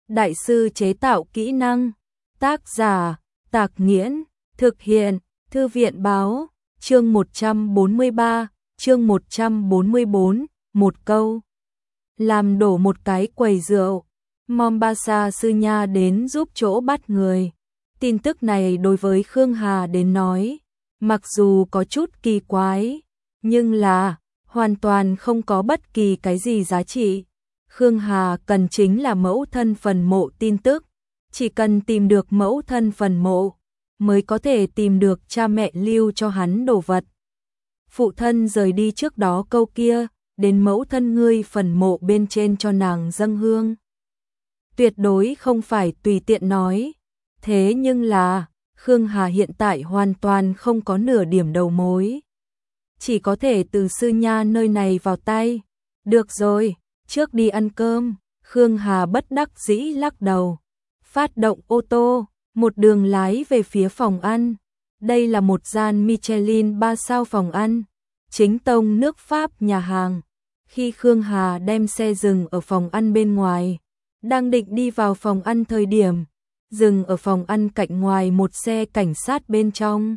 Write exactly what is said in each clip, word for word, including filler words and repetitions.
đại sư chế tạo kỹ năng. Tác giả, Tạc Nghiễn, thực hiện, Thư viện Báo, chương một trăm bốn mươi ba, chương một trăm bốn mươi bốn, một câu. Làm đổ một cái quầy rượu, Mombasa sư nha đến giúp chỗ bắt người. Tin tức này đối với Khương Hà đến nói, mặc dù có chút kỳ quái, nhưng là hoàn toàn không có bất kỳ cái gì giá trị. Khương Hà cần chính là mẫu thân phần mộ tin tức, chỉ cần tìm được mẫu thân phần mộ, mới có thể tìm được cha mẹ lưu cho hắn đồ vật. Phụ thân rời đi trước đó câu kia, đến mẫu thân ngươi phần mộ bên trên cho nàng dâng hương. Tuyệt đối không phải tùy tiện nói, thế nhưng là, Khương Hà hiện tại hoàn toàn không có nửa điểm đầu mối. Chỉ có thể từ sư nha nơi này vào tay. Được rồi, trước đi ăn cơm, Khương Hà bất đắc dĩ lắc đầu. Phát động ô tô, một đường lái về phía phòng ăn. Đây là một gian Michelin ba sao phòng ăn, chính tông nước Pháp nhà hàng. Khi Khương Hà đem xe dừng ở phòng ăn bên ngoài, đang định đi vào phòng ăn thời điểm, dừng ở phòng ăn cạnh ngoài một xe cảnh sát bên trong.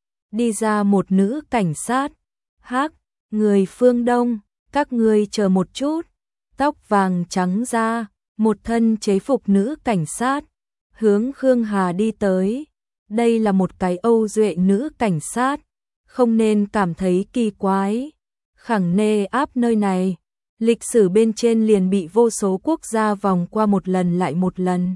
Đi ra một nữ cảnh sát. Hắc, người phương Đông, các ngươi chờ một chút. Tóc vàng trắng da, một thân chế phục nữ cảnh sát, hướng Khương Hà đi tới. Đây là một cái Âu duệ nữ cảnh sát, không nên cảm thấy kỳ quái. Khẳng nê áp nơi này, lịch sử bên trên liền bị vô số quốc gia vòng qua một lần lại một lần.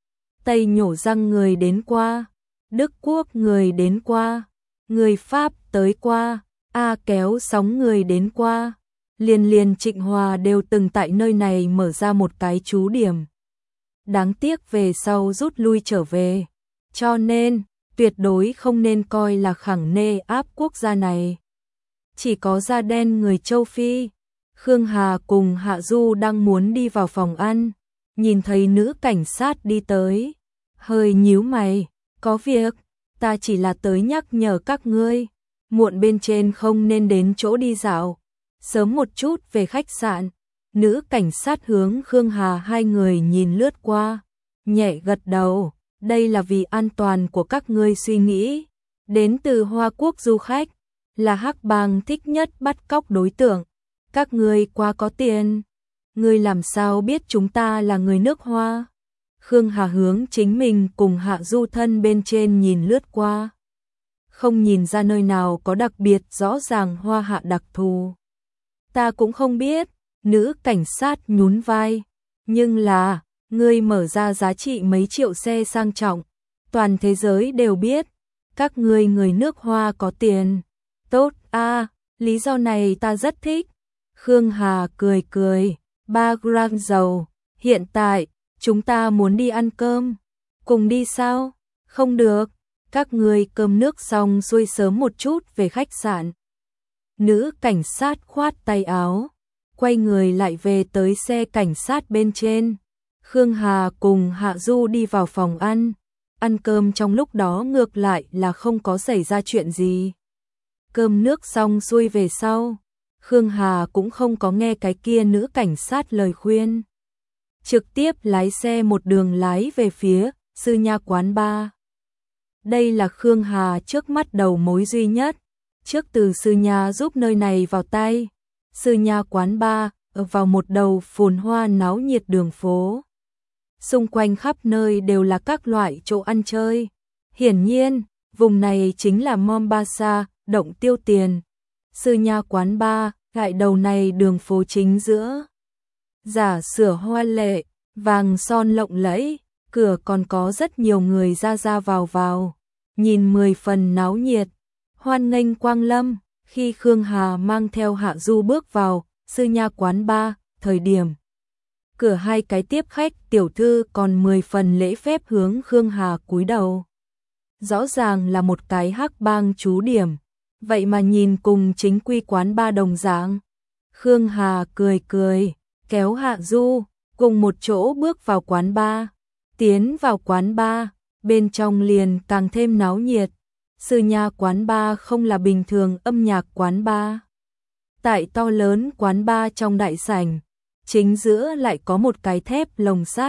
Tây nhổ răng người đến qua, Đức Quốc người đến qua, người Pháp tới qua, A kéo sóng người đến qua. Liền liền Trịnh Hòa đều từng tại nơi này mở ra một cái trú điểm. Đáng tiếc về sau rút lui trở về. Cho nên, tuyệt đối không nên coi là khẳng nê áp quốc gia này. Chỉ có da đen người châu Phi. Khương Hà cùng Hạ Du đang muốn đi vào phòng ăn, nhìn thấy nữ cảnh sát đi tới. Hơi nhíu mày, có việc, ta chỉ là tới nhắc nhở các ngươi. Muộn bên trên không nên đến chỗ đi dạo, sớm một chút về khách sạn. Nữ cảnh sát hướng Khương Hà hai người nhìn lướt qua, nhẹ gật đầu, đây là vì an toàn của các ngươi suy nghĩ. Đến từ Hoa Quốc du khách, là hắc bang thích nhất bắt cóc đối tượng. Các ngươi quá có tiền, ngươi làm sao biết chúng ta là người nước Hoa? Khương Hà hướng chính mình cùng Hạ Du thân bên trên nhìn lướt qua. Không nhìn ra nơi nào có đặc biệt rõ ràng Hoa Hạ đặc thù. Ta cũng không biết, nữ cảnh sát nhún vai. Nhưng là, ngươi mở ra giá trị mấy triệu xe sang trọng, toàn thế giới đều biết. Các ngươi người nước Hoa có tiền. Tốt a, lý do này ta rất thích. Khương Hà cười cười, ba gram dầu, hiện tại, chúng ta muốn đi ăn cơm. Cùng đi sao? Không được. Các ngươi cơm nước xong xuôi sớm một chút về khách sạn. Nữ cảnh sát khoát tay áo, quay người lại về tới xe cảnh sát bên trên. Khương Hà cùng Hạ Du đi vào phòng ăn, ăn cơm trong lúc đó ngược lại là không có xảy ra chuyện gì. Cơm nước xong xuôi về sau, Khương Hà cũng không có nghe cái kia nữ cảnh sát lời khuyên. Trực tiếp lái xe một đường lái về phía Sư Nha quán bar. Đây là Khương Hà trước mắt đầu mối duy nhất. Trước từ Sư Nha giúp nơi này vào tay, Sư Nha quán bar ở vào một đầu phồn hoa náo nhiệt đường phố. Xung quanh khắp nơi đều là các loại chỗ ăn chơi. Hiển nhiên, vùng này chính là Mombasa, động tiêu tiền. Sư Nha quán bar, gại đầu này đường phố chính giữa. Giả sửa hoa lệ, vàng son lộng lẫy, cửa còn có rất nhiều người ra ra vào vào. Nhìn mười phần náo nhiệt, hoan nghênh quang lâm. Khi Khương Hà mang theo Hạ Du bước vào Sư Nha quán bar, thời điểm cửa hai cái tiếp khách tiểu thư còn mười phần lễ phép hướng Khương Hà cúi đầu. Rõ ràng là một cái hắc bang trú điểm, vậy mà nhìn cùng chính quy quán bar đồng dạng. Khương Hà cười cười, kéo Hạ Du cùng một chỗ bước vào quán bar. Tiến vào quán bar, bên trong liền càng thêm náo nhiệt. Sư Nha quán bar không là bình thường âm nhạc quán bar. Tại to lớn quán bar trong đại sảnh, chính giữa lại có một cái thép lồng sắt,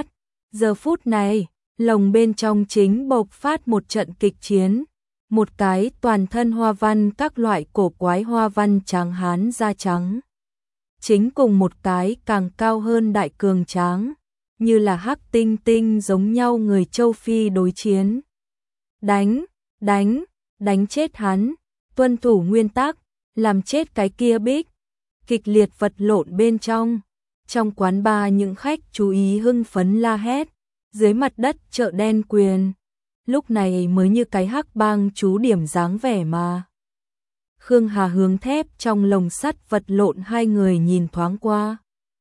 Giờ phút này, lồng bên trong chính bộc phát một trận kịch chiến. Một cái toàn thân hoa văn các loại cổ quái hoa văn trắng hán da trắng. Chính cùng một cái càng cao hơn đại cường tráng, như là hắc tinh tinh giống nhau người châu Phi đối chiến. Đánh, đánh, đánh chết hắn, tuân thủ nguyên tắc, làm chết cái kia bích. Kịch liệt vật lộn bên trong. Trong quán bar những khách chú ý hưng phấn la hét, dưới mặt đất chợ đen quyền. Lúc này mới như cái hắc bang chú điểm dáng vẻ mà. Khương Hà hướng thép trong lồng sắt vật lộn hai người nhìn thoáng qua.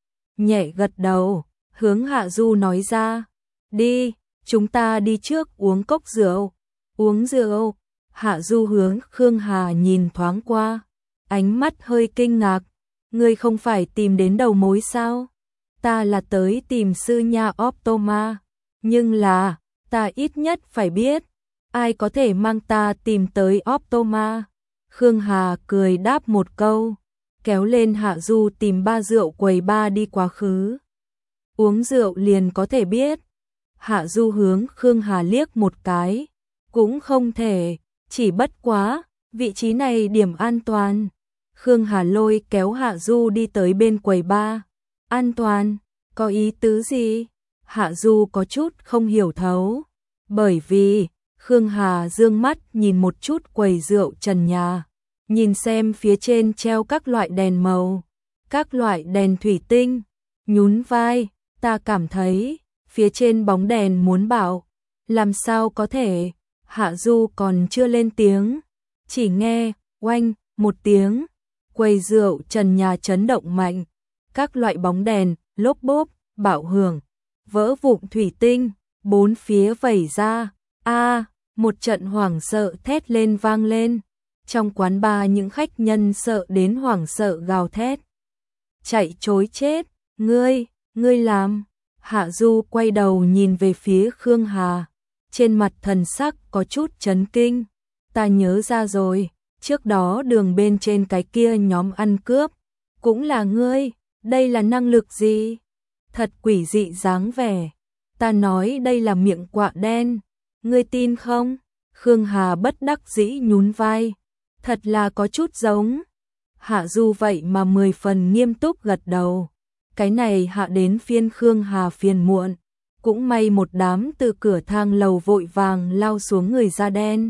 Nhẹ gật đầu, hướng Hạ Du nói ra. Đi, chúng ta đi trước uống cốc rượu. Uống rượu. Hạ Du hướng Khương Hà nhìn thoáng qua. Ánh mắt hơi kinh ngạc. Ngươi không phải tìm đến đầu mối sao? Ta là tới tìm sư nha Optoma. Nhưng là, ta ít nhất phải biết. Ai có thể mang ta tìm tới Optoma? Khương Hà cười đáp một câu, kéo lên Hạ Du tìm ba rượu quầy ba đi quá khứ. Uống rượu liền có thể biết. Hạ Du hướng Khương Hà liếc một cái, cũng không thể, chỉ bất quá, vị trí này điểm an toàn. Khương Hà lôi kéo Hạ Du đi tới bên quầy ba. An toàn, có ý tứ gì? Hạ Du có chút không hiểu thấu, bởi vì Khương Hà dương mắt nhìn một chút quầy rượu trần nhà, nhìn xem phía trên treo các loại đèn màu, các loại đèn thủy tinh, nhún vai, ta cảm thấy phía trên bóng đèn muốn bảo, làm sao có thể? Hạ Du còn chưa lên tiếng, chỉ nghe oanh một tiếng, quầy rượu trần nhà chấn động mạnh, các loại bóng đèn lốp bốp bạo hưởng, vỡ vụn thủy tinh, bốn phía vẩy ra. A, một trận hoảng sợ thét lên vang lên. Trong quán bar những khách nhân sợ đến hoảng sợ gào thét. Chạy trối chết, ngươi, ngươi làm. Hạ Du quay đầu nhìn về phía Khương Hà, trên mặt thần sắc có chút chấn kinh. Ta nhớ ra rồi, trước đó đường bên trên cái kia nhóm ăn cướp, cũng là ngươi, đây là năng lực gì? Thật quỷ dị dáng vẻ. Ta nói đây là miệng quạ đen, ngươi tin không? Khương Hà bất đắc dĩ nhún vai, thật là có chút giống. Hạ Du vậy mà mười phần nghiêm túc gật đầu. Cái này hạ đến phiên Khương Hà phiền muộn, cũng may một đám từ cửa thang lầu vội vàng lao xuống người da đen.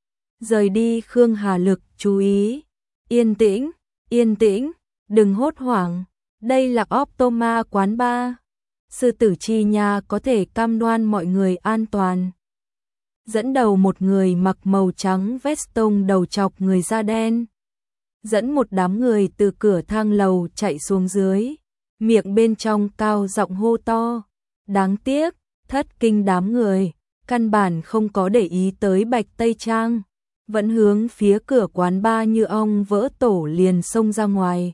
Rời đi Khương Hà lực chú ý, yên tĩnh, yên tĩnh, đừng hốt hoảng, đây là Optoma quán bar. Sư tử chi nha có thể cam đoan mọi người an toàn. Dẫn đầu một người mặc màu trắng veston đầu chọc người da đen. Dẫn một đám người từ cửa thang lầu chạy xuống dưới. Miệng bên trong cao giọng hô to. Đáng tiếc, thất kinh đám người. Căn bản không có để ý tới Bạch Tây Trang. Vẫn hướng phía cửa quán bar như ong vỡ tổ liền xông ra ngoài.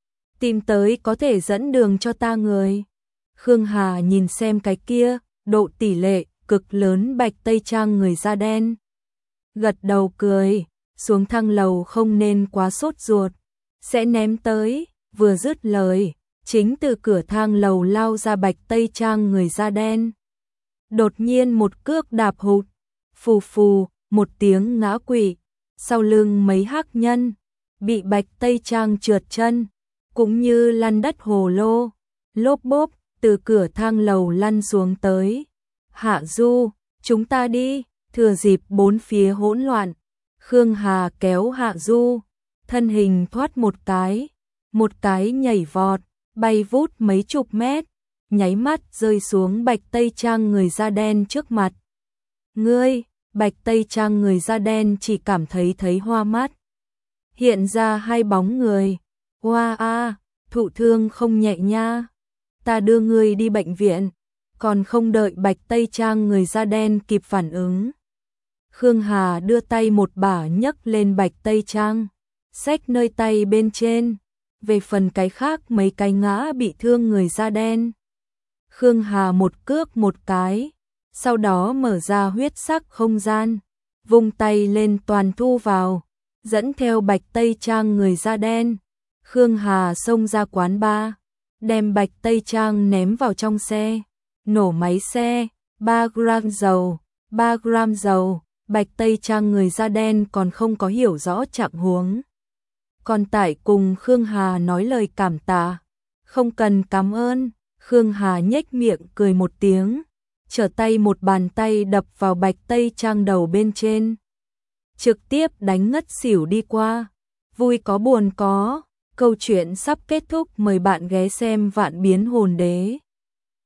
Tìm tới có thể dẫn đường cho ta người. Khương Hà nhìn xem cái kia, độ tỷ lệ cực lớn Bạch Tây Trang người da đen. Gật đầu cười, xuống thang lầu không nên quá sốt ruột, sẽ ném tới, vừa dứt lời, chính từ cửa thang lầu lao ra Bạch Tây Trang người da đen. Đột nhiên một cước đạp hụt, phù phù, một tiếng ngã quỵ, sau lưng mấy hắc nhân, bị Bạch Tây Trang trượt chân, cũng như lăn đất hồ lô, lốp bốp, từ cửa thang lầu lăn xuống tới. Hạ Du, chúng ta đi, thừa dịp bốn phía hỗn loạn. Khương Hà kéo Hạ Du, thân hình thoát một cái, một cái nhảy vọt, bay vút mấy chục mét, nháy mắt rơi xuống Bạch Tây Trang người da đen trước mặt. Ngươi, Bạch Tây Trang người da đen chỉ cảm thấy thấy hoa mắt. Hiện ra hai bóng người. Hoa a, thụ thương không nhẹ nha. Ta đưa ngươi đi bệnh viện. Còn không đợi Bạch Tây Trang người da đen kịp phản ứng. Khương Hà đưa tay một bả nhấc lên Bạch Tây Trang, xách nơi tay bên trên, về phần cái khác mấy cái ngã bị thương người da đen. Khương Hà một cước một cái, sau đó mở ra huyết sắc không gian, vung tay lên toàn thu vào, dẫn theo Bạch Tây Trang người da đen. Khương Hà xông ra quán bar, đem Bạch Tây Trang ném vào trong xe. nổ máy xe, ba gram dầu, ba gram dầu, Bạch Tây Trang người da đen còn không có hiểu rõ trạng huống. Còn Tải cùng Khương Hà nói lời cảm tạ, không cần cảm ơn, Khương Hà nhếch miệng cười một tiếng, trở tay một bàn tay đập vào Bạch Tây Trang đầu bên trên. Trực tiếp đánh ngất xỉu đi qua, vui có buồn có, câu chuyện sắp kết thúc, mời bạn ghé xem Vạn Biến Hồn Đế.